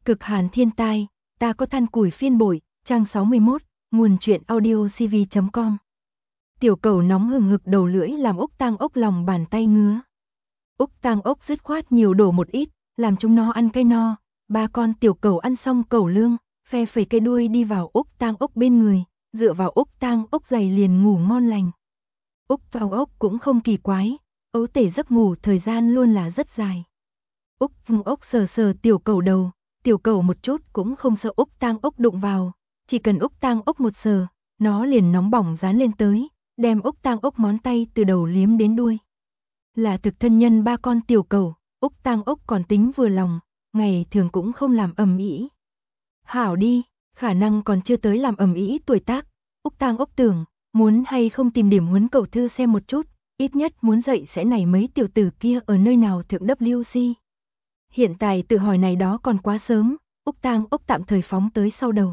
Cực hàn thiên tai, ta có than củi phiên bội, trang 61, nguồn truyện audio cv.com. Tiểu cẩu nóng hừng hực đầu lưỡi làm Úc Tang Ốc lòng bàn tay ngứa. Úc Tang Ốc dứt khoát nhiều đổ một ít, làm chúng nó ăn cái no. Ba con tiểu cẩu ăn xong cẩu lương, phe phẩy cái đuôi đi vào Úc Tang Ốc bên người, dựa vào Úc Tang Ốc giày liền ngủ ngon lành. Úc Tang Ốc cũng không kỳ quái, ấu tể giấc ngủ thời gian luôn là rất dài. Úc Tang Ốc sờ sờ tiểu cẩu đầu, tiểu cẩu một chút cũng không sợ Úc Tang Ốc đụng vào, chỉ cần Úc Tang Ốc một sờ, nó liền nóng bỏng dán lên tới, đem Úc Tang Ốc món tay từ đầu liếm đến đuôi. Là thực thân nhân ba con tiểu cẩu, Úc Tang Ốc còn tính vừa lòng, ngày thường cũng không làm ầm ĩ. Hảo đi, khả năng còn chưa tới làm ầm ĩ tuổi tác, Úc Tang Ốc tưởng, muốn hay không tìm điểm huấn cẩu thư xem một chút, ít nhất muốn dậy sẽ nảy mấy tiểu tử kia ở nơi nào thượng WC. Hiện tại tự hỏi này đó còn quá sớm, Úc Tang Ốc tạm thời phóng tới sau đầu.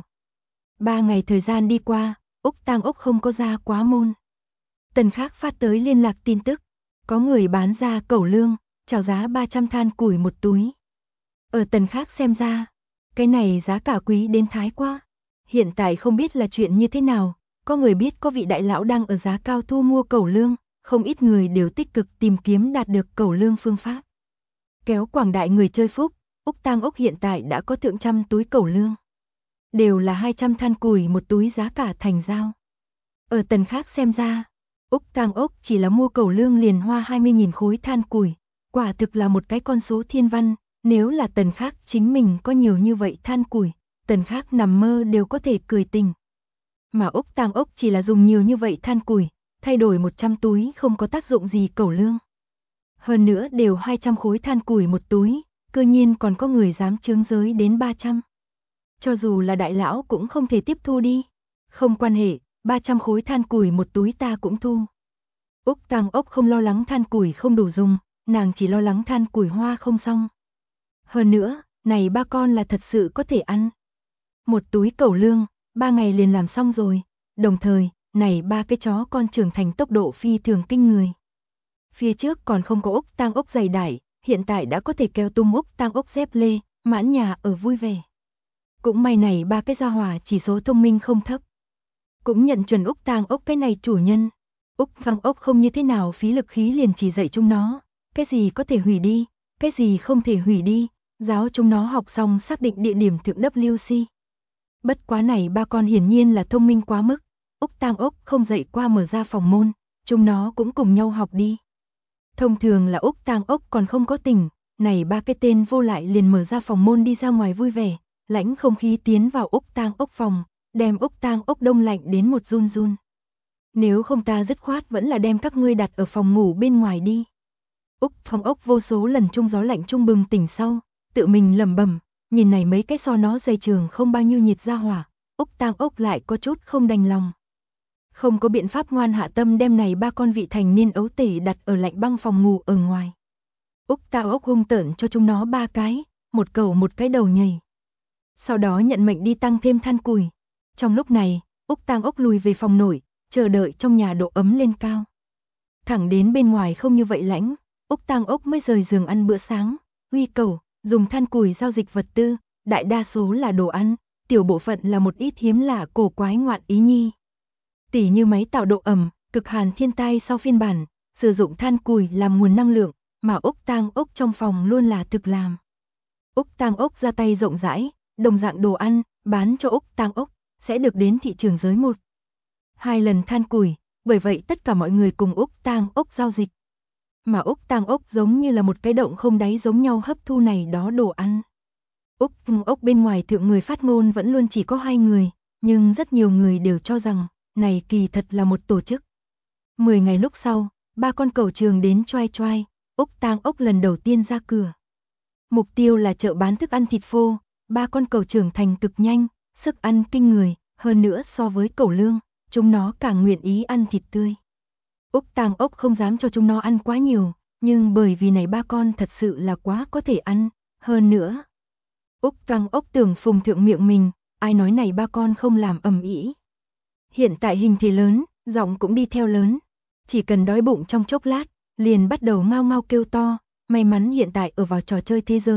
3 ngày thời gian đi qua, Úc Tang Ốc không có ra quá môn. Tần Khác phát tới liên lạc tin tức, có người bán ra cẩu lương, chào giá 300 than củi một túi. Ở Tần Khác xem ra, cái này giá cả quý đến thái quá. Hiện tại không biết là chuyện như thế nào, có người biết có vị đại lão đang ở giá cao thu mua cẩu lương, không ít người đều tích cực tìm kiếm đạt được cẩu lương phương pháp. Kéo quảng đại người chơi phúc, Úc Tang Ốc hiện tại đã có thượng trăm túi cẩu lương. Đều là 200 than củi một túi giá cả thành giao. Ở Tần Khác xem ra, Úc Tang Ốc chỉ là mua cẩu lương liền hoa 20.000 khối than củi, quả thực là một cái con số thiên văn, nếu là Tần Khác chính mình có nhiều như vậy than củi, Tần Khác nằm mơ đều có thể cười tình. Mà Úc Tang Ốc chỉ là dùng nhiều như vậy than củi, thay đổi 100 túi không có tác dụng gì cẩu lương. Hơn nữa đều 200 khối than củi một túi, cư nhiên còn có người dám chướng giới đến 300. Cho dù là đại lão cũng không thể tiếp thu đi. Không quan hệ, 300 khối than củi một túi ta cũng thu. Úc Tang Ốc không lo lắng than củi không đủ dùng, nàng chỉ lo lắng than củi hoa không xong. Hơn nữa, này ba con là thật sự có thể ăn. Một túi cẩu lương, 3 ngày liền làm xong rồi, đồng thời, này ba cái chó con trưởng thành tốc độ phi thường kinh người. Phía trước còn không có Úc Tang Ốc giày đải, hiện tại đã có thể kéo tung Úc Tang Ốc dép lê, mãn nhà ở vui vẻ. Cũng may này ba cái gia hỏa chỉ số thông minh không thấp. Cũng nhận chuẩn Úc Tang Ốc cái này chủ nhân. Úc Tang Ốc không như thế nào phí lực khí liền chỉ dạy chúng nó, cái gì có thể hủy đi, cái gì không thể hủy đi, giáo chúng nó học xong xác định địa điểm thượng WC. Bất quá này ba con hiển nhiên là thông minh quá mức, Úc Tang Ốc không dạy qua mở ra phòng môn, chúng nó cũng cùng nhau học đi. Thông thường là Úc Tang Ốc còn không có tỉnh, này ba cái tên vô lại liền mở ra phòng môn đi ra ngoài vui vẻ, lãnh không khí tiến vào Úc Tang Ốc phòng, đem Úc Tang Ốc đông lạnh đến một run run. Nếu không ta dứt khoát vẫn là đem các ngươi đặt ở phòng ngủ bên ngoài đi. Úc Tang Ốc vô số lần trung gió lạnh trung bừng tỉnh sau, tự mình lẩm bẩm, nhìn này mấy cái so nó dày trường không bao nhiêu nhiệt ra hỏa, Úc Tang Ốc lại có chút không đành lòng. Không có biện pháp ngoan hạ tâm đem này ba con vị thành niên ấu tể đặt ở lạnh băng phòng ngủ ở ngoài. Úc Tang Ốc hung tợn cho chúng nó 3 cái, một cẩu một cái đầu nhảy. Sau đó nhận mệnh đi tăng thêm than củi. Trong lúc này, Úc Tang Ốc lùi về phòng nổi, chờ đợi trong nhà độ ấm lên cao. Thẳng đến bên ngoài không như vậy lãnh, Úc Tang Ốc mới rời giường ăn bữa sáng, huy cẩu, dùng than củi giao dịch vật tư, đại đa số là đồ ăn, tiểu bộ phận là một ít hiếm lạ cổ quái ngoạn ý nhi. Tỉ như máy tạo độ ẩm, cực hàn thiên tai sau phiên bản, sử dụng than củi làm nguồn năng lượng, mà Úc Tang Ốc trong phòng luôn là thực làm. Úc Tang Ốc ra tay rộng rãi, đồng dạng đồ ăn, bán cho Úc Tang Ốc, sẽ được đến thị trường giới 1-2 lần than củi, bởi vậy tất cả mọi người cùng Úc Tang Ốc giao dịch. Mà Úc Tang Ốc giống như là một cái động không đáy giống nhau hấp thu này đó đồ ăn. Úc Tang Ốc bên ngoài thượng người phát ngôn vẫn luôn chỉ có 2 người, nhưng rất nhiều người đều cho rằng, này kỳ thật là một tổ chức. 10 ngày lúc sau, 3 con cẩu trường đến choai choai, Úc Tang Ốc lần đầu tiên ra cửa. Mục tiêu là chợ bán thức ăn thịt phô, 3 con cẩu trưởng thành cực nhanh, sức ăn kinh người, hơn nữa so với cẩu lương, chúng nó càng nguyện ý ăn thịt tươi. Úc Tang Ốc không dám cho chúng nó ăn quá nhiều, nhưng bởi vì này 3 con thật sự là quá có thể ăn, hơn nữa. Úc Tang Ốc tưởng phùng thượng miệng mình, ai nói này 3 con không làm ầm ĩ. Hiện tại hình thể lớn, giọng cũng đi theo lớn, chỉ cần đói bụng trong chốc lát, liền bắt đầu ngao ngao kêu to, may mắn hiện tại ở vào trò chơi thế giới,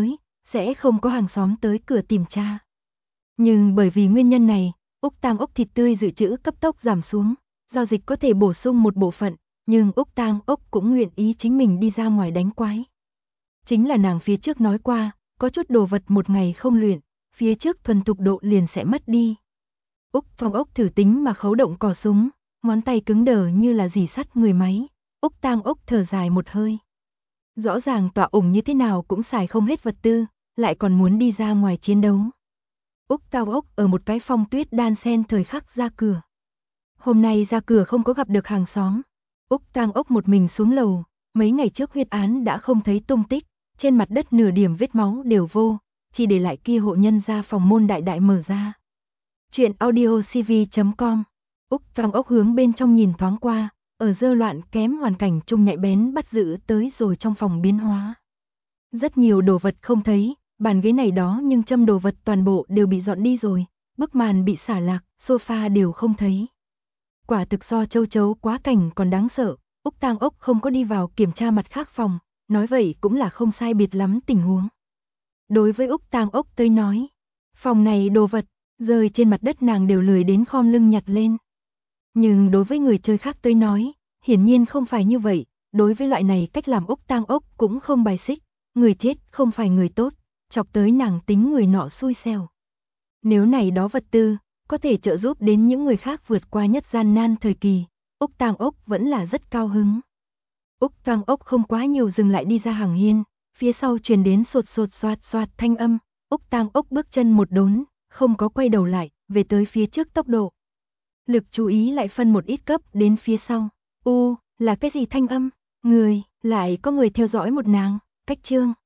sẽ không có hàng xóm tới cửa tìm tra. Nhưng bởi vì nguyên nhân này, Úc Tang ốc thịt tươi dự trữ cấp tốc giảm xuống, giao dịch có thể bổ sung một bộ phận, nhưng Úc Tang ốc cũng nguyện ý chính mình đi ra ngoài đánh quái. Chính là nàng phía trước nói qua, có chút đồ vật một ngày không luyện, phía trước thuần thục độ liền sẽ mất đi. Úc Phong ốc thử tính mà khấu động cò súng, ngón tay cứng đờ như là dì sắt người máy. Úc Tang ốc thở dài một hơi. Rõ ràng tọa ủng như thế nào cũng xài không hết vật tư, lại còn muốn đi ra ngoài chiến đấu. Úc Tang ốc ở một cái phong tuyết đan sen thời khắc ra cửa. Hôm nay ra cửa không có gặp được hàng xóm. Úc Tang ốc một mình xuống lầu, mấy ngày trước huyết án đã không thấy tung tích, trên mặt đất nửa điểm vết máu đều vô, chỉ để lại kia hộ nhân ra phòng môn đại đại mở ra. Chuyện audiocv.com. Úc Tang ốc hướng bên trong nhìn thoáng qua, ở dơ loạn kém hoàn cảnh chung nhạy bén bắt giữ tới rồi trong phòng biến hóa. Rất nhiều đồ vật không thấy, bàn ghế này đó nhưng châm đồ vật toàn bộ đều bị dọn đi rồi, bức màn bị xả lạc, sofa đều không thấy. Quả thực so châu chấu quá cảnh còn đáng sợ, Úc Tang ốc không có đi vào kiểm tra mặt khác phòng, nói vậy cũng là không sai biệt lắm tình huống. Đối với Úc Tang ốc tới nói, phòng này đồ vật, rơi trên mặt đất nàng đều lười đến khom lưng nhặt lên. Nhưng đối với người chơi khác tới nói, hiển nhiên không phải như vậy, đối với loại này cách làm Úc Tang ốc cũng không bài xích, người chết không phải người tốt, chọc tới nàng tính người nọ xui xẻo. Nếu này đó vật tư, có thể trợ giúp đến những người khác vượt qua nhất gian nan thời kỳ, Úc Tang ốc vẫn là rất cao hứng. Úc Tang ốc không quá nhiều dừng lại đi ra hàng hiên, phía sau truyền đến sột sột soạt soạt thanh âm, Úc Tang ốc bước chân một đốn, không có quay đầu lại, về tới phía trước tốc độ. Lực chú ý lại phân một ít cấp đến phía sau. Là cái gì thanh âm? Lại có người theo dõi một nàng, cách chương.